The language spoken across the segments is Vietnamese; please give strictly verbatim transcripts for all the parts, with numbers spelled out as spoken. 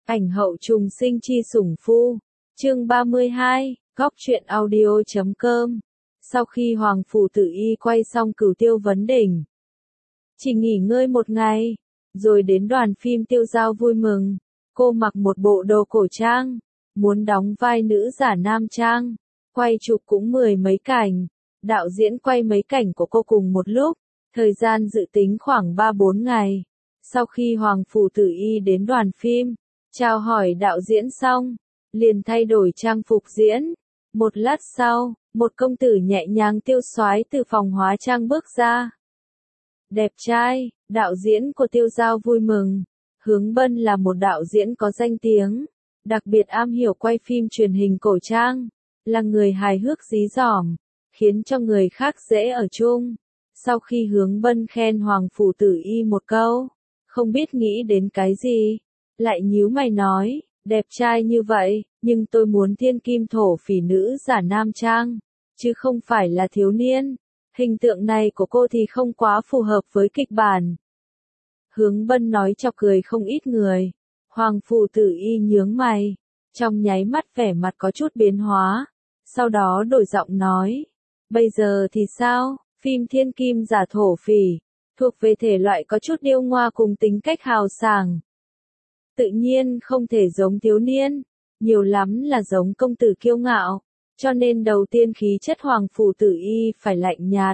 Ảnh hậu trùng sinh chi sủng phu. Chương ba mươi hai, góc truyện audio chấm com. Sau khi Hoàng Phủ Tử Y quay xong Cửu Tiêu Vấn Đỉnh, chỉ nghỉ ngơi một ngày, rồi đến đoàn phim Tiêu Dao vui mừng. Cô mặc một bộ đồ cổ trang, muốn đóng vai nữ giả nam trang, quay chụp cũng mười mấy cảnh. Đạo diễn quay mấy cảnh của cô cùng một lúc, thời gian dự tính khoảng ba bốn ngày. Sau khi Hoàng Phủ Tử Y đến đoàn phim, chào hỏi đạo diễn xong, liền thay đổi trang phục diễn. Một lát sau, một công tử nhẹ nhàng tiêu xoái từ phòng hóa trang bước ra. Đẹp trai, đạo diễn của Tiêu Dao vui mừng. Hướng Bân là một đạo diễn có danh tiếng, đặc biệt am hiểu quay phim truyền hình cổ trang, là người hài hước dí dỏm, khiến cho người khác dễ ở chung. Sau khi Hướng Bân khen Hoàng Phủ Tử Y một câu, không biết nghĩ đến cái gì, lại nhíu mày nói, đẹp trai như vậy, nhưng tôi muốn thiên kim thổ phỉ nữ giả nam trang, chứ không phải là thiếu niên. Hình tượng này của cô thì không quá phù hợp với kịch bản. Hướng Bân nói chọc cười không ít người. Hoàng Phủ Tử Y nhướng mày, trong nháy mắt vẻ mặt có chút biến hóa, sau đó đổi giọng nói, bây giờ thì sao, phim thiên kim giả thổ phỉ, thuộc về thể loại có chút điêu ngoa cùng tính cách hào sảng. Tự nhiên không thể giống thiếu niên, nhiều lắm là giống công tử kiêu ngạo, cho nên đầu tiên khí chất Hoàng Phủ Tử Y phải lạnh nhạt.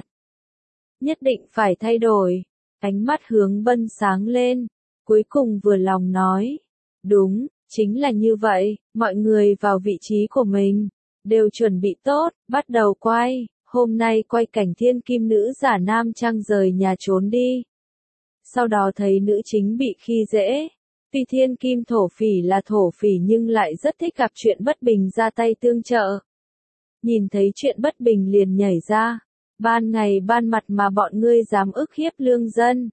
Nhất định phải thay đổi. Ánh mắt Hướng Bân sáng lên, cuối cùng vừa lòng nói, đúng, chính là như vậy, mọi người vào vị trí của mình, đều chuẩn bị tốt, bắt đầu quay, hôm nay quay cảnh thiên kim nữ giả nam trang rời nhà trốn đi. Sau đó thấy nữ chính bị khi dễ, tuy thiên kim thổ phỉ là thổ phỉ nhưng lại rất thích gặp chuyện bất bình ra tay tương trợ. Nhìn thấy chuyện bất bình liền nhảy ra. Ban ngày ban mặt mà bọn ngươi dám ức hiếp lương dân,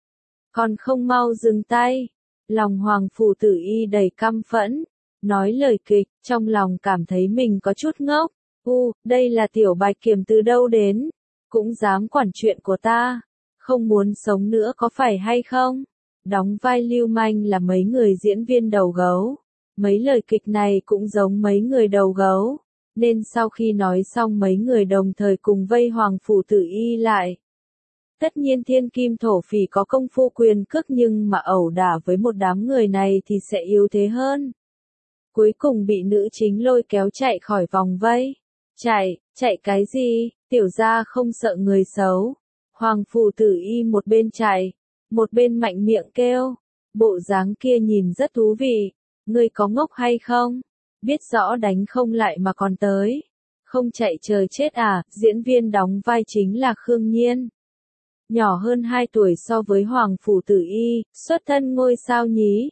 còn không mau dừng tay. Lòng Hoàng Phủ Tử Y đầy căm phẫn, nói lời kịch, trong lòng cảm thấy mình có chút ngốc. U, đây là tiểu bạch kiểm từ đâu đến, cũng dám quản chuyện của ta, không muốn sống nữa có phải hay không? Đóng vai lưu manh là mấy người diễn viên đầu gấu, mấy lời kịch này cũng giống mấy người đầu gấu. Nên sau khi nói xong mấy người đồng thời cùng vây Hoàng Phủ Tử Y lại. Tất nhiên thiên kim thổ phỉ có công phu quyền cước nhưng mà ẩu đả với một đám người này thì sẽ yếu thế hơn. Cuối cùng bị nữ chính lôi kéo chạy khỏi vòng vây. Chạy, chạy cái gì, tiểu gia không sợ người xấu. Hoàng Phủ Tử Y một bên chạy, một bên mạnh miệng kêu. Bộ dáng kia nhìn rất thú vị, ngươi có ngốc hay không? Biết rõ đánh không lại mà còn tới. Không chạy chờ chết à, diễn viên đóng vai chính là Khương Nhiên. Nhỏ hơn hai tuổi so với Hoàng Phủ Tử Y, xuất thân ngôi sao nhí.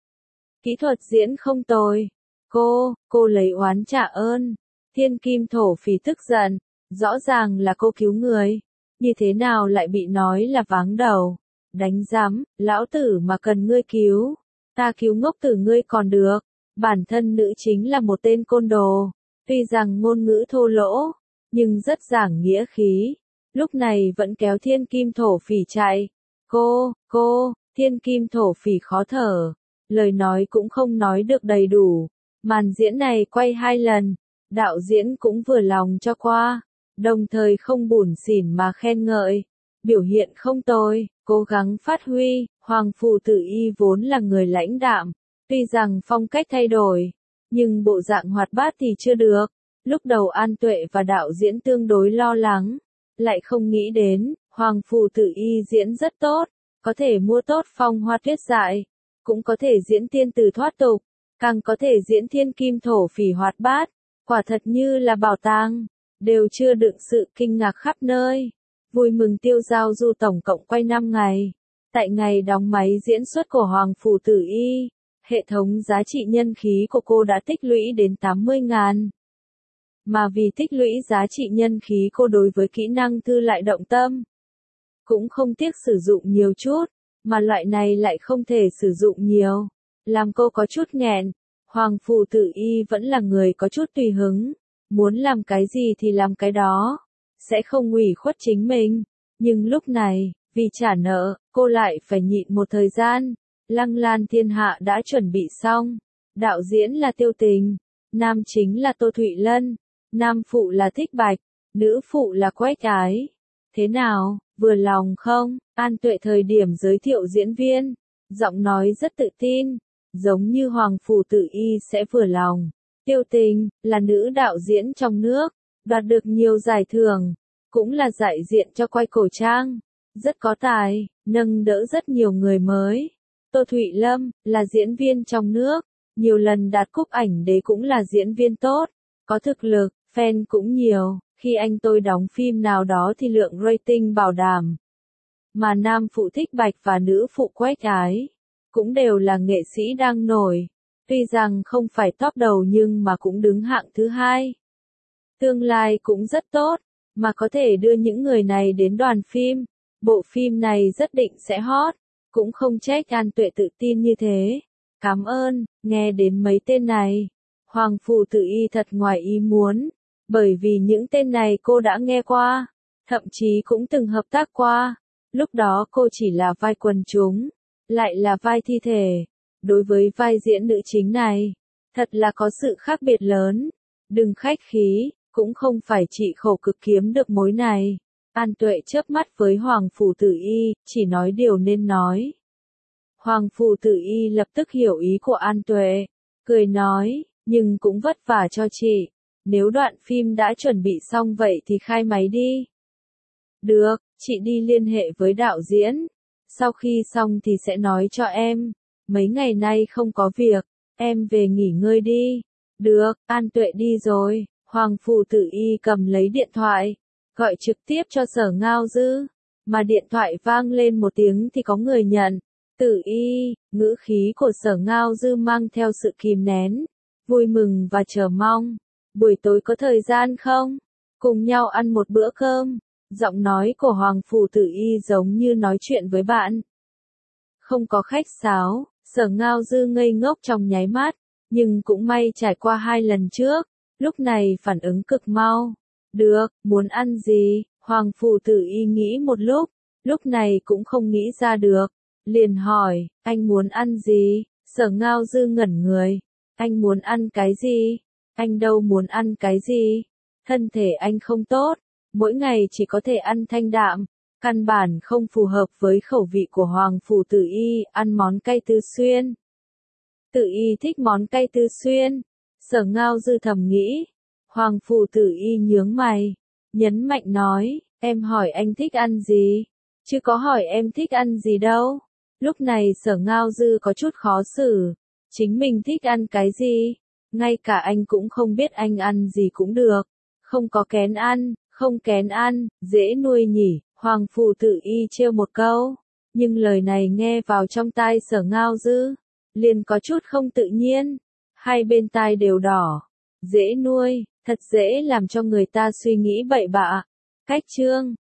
Kỹ thuật diễn không tồi. Cô, cô lấy oán trả ơn. Thiên kim thổ phỉ tức giận, rõ ràng là cô cứu người. Như thế nào lại bị nói là váng đầu. Đánh giám, lão tử mà cần ngươi cứu. Ta cứu ngốc tử ngươi còn được. Bản thân nữ chính là một tên côn đồ, tuy rằng ngôn ngữ thô lỗ, nhưng rất giảng nghĩa khí. Lúc này vẫn kéo thiên kim thổ phỉ chạy. Cô, cô, thiên kim thổ phỉ khó thở, lời nói cũng không nói được đầy đủ. Màn diễn này quay hai lần, đạo diễn cũng vừa lòng cho qua, đồng thời không bủn xỉn mà khen ngợi. Biểu hiện không tồi, cố gắng phát huy. Hoàng Phủ Tử Y vốn là người lãnh đạm. Tuy rằng phong cách thay đổi, nhưng bộ dạng hoạt bát thì chưa được. Lúc đầu An Tuệ và đạo diễn tương đối lo lắng, lại không nghĩ đến, Hoàng Phủ Tử Y diễn rất tốt, có thể mua tốt phong hoa tuyết dại, cũng có thể diễn tiên tử thoát tục, càng có thể diễn thiên kim thổ phỉ hoạt bát, quả thật như là bảo tàng, đều chưa đựng sự kinh ngạc khắp nơi. Vui mừng Tiêu Dao Du tổng cộng quay năm ngày, tại ngày đóng máy diễn xuất của Hoàng Phủ Tử Y. Hệ thống giá trị nhân khí của cô đã tích lũy đến tám mươi ngàn. Mà vì tích lũy giá trị nhân khí cô đối với kỹ năng thư lại động tâm. Cũng không tiếc sử dụng nhiều chút, mà loại này lại không thể sử dụng nhiều. Làm cô có chút nghẹn. Hoàng Phủ Tử Y vẫn là người có chút tùy hứng. Muốn làm cái gì thì làm cái đó. Sẽ không ủy khuất chính mình. Nhưng lúc này, vì trả nợ, cô lại phải nhịn một thời gian. Lăng Lan thiên hạ đã chuẩn bị xong. Đạo diễn là Tiêu Tình, nam chính là Tô Thụy Lân, nam phụ là Thích Bạch, nữ phụ là Quách Ái. Thế nào, vừa lòng không? An Tuệ thời điểm giới thiệu diễn viên, giọng nói rất tự tin, giống như Hoàng Phủ Tử Y sẽ vừa lòng. Tiêu Tình, là nữ đạo diễn trong nước, đoạt được nhiều giải thưởng, cũng là đại diện cho quay cổ trang, rất có tài, nâng đỡ rất nhiều người mới. Tô Thụy Lâm, là diễn viên trong nước, nhiều lần đạt cúp ảnh đế cũng là diễn viên tốt, có thực lực, fan cũng nhiều, khi anh tôi đóng phim nào đó thì lượng rating bảo đảm. Mà nam phụ Thích Bạch và nữ phụ Quách Ái, cũng đều là nghệ sĩ đang nổi, tuy rằng không phải top đầu nhưng mà cũng đứng hạng thứ hai. Tương lai cũng rất tốt, mà có thể đưa những người này đến đoàn phim, bộ phim này rất định sẽ hot, cũng không trách An Tuệ tự tin như thế. Cảm ơn, nghe đến mấy tên này, Hoàng Phủ Tử Y thật ngoài ý muốn, bởi vì những tên này cô đã nghe qua, thậm chí cũng từng hợp tác qua, lúc đó cô chỉ là vai quần chúng, lại là vai thi thể, đối với vai diễn nữ chính này, thật là có sự khác biệt lớn, đừng khách khí, cũng không phải chị khổ cực kiếm được mối này. An Tuệ chớp mắt với Hoàng Phủ Tử Y, chỉ nói điều nên nói. Hoàng Phủ Tử Y lập tức hiểu ý của An Tuệ, cười nói, nhưng cũng vất vả cho chị, nếu đoạn phim đã chuẩn bị xong vậy thì khai máy đi. Được, chị đi liên hệ với đạo diễn, sau khi xong thì sẽ nói cho em, mấy ngày nay không có việc, em về nghỉ ngơi đi. Được, An Tuệ đi rồi, Hoàng Phủ Tử Y cầm lấy điện thoại, gọi trực tiếp cho Sở Ngao Dư, mà điện thoại vang lên một tiếng thì có người nhận. Tử Y, ngữ khí của Sở Ngao Dư mang theo sự kìm nén, vui mừng và chờ mong. Buổi tối có thời gian không? Cùng nhau ăn một bữa cơm. Giọng nói của Hoàng Phủ Tử Y giống như nói chuyện với bạn. Không có khách sáo, Sở Ngao Dư ngây ngốc trong nháy mắt, nhưng cũng may trải qua hai lần trước, lúc này phản ứng cực mau. Được, muốn ăn gì? Hoàng Phủ Tử Y nghĩ một lúc, lúc này cũng không nghĩ ra được. Liền hỏi, anh muốn ăn gì? Sở Ngao Dư ngẩn người. Anh muốn ăn cái gì? Anh đâu muốn ăn cái gì? Thân thể anh không tốt, mỗi ngày chỉ có thể ăn thanh đạm, căn bản không phù hợp với khẩu vị của Hoàng Phủ Tử Y, ăn món cay Tư Xuyên. Tử Y thích món cay Tư Xuyên. Sở Ngao Dư thầm nghĩ. Hoàng Phủ Tử Y nhướng mày, nhấn mạnh nói, em hỏi anh thích ăn gì? Chứ có hỏi em thích ăn gì đâu. Lúc này Sở Ngao Dư có chút khó xử, chính mình thích ăn cái gì? Ngay cả anh cũng không biết anh ăn gì cũng được, không có kén ăn, không kén ăn, dễ nuôi nhỉ, Hoàng Phủ Tử Y trêu một câu, nhưng lời này nghe vào trong tai Sở Ngao Dư, liền có chút không tự nhiên, hai bên tai đều đỏ, dễ nuôi, thật dễ làm cho người ta suy nghĩ bậy bạ. Cách chương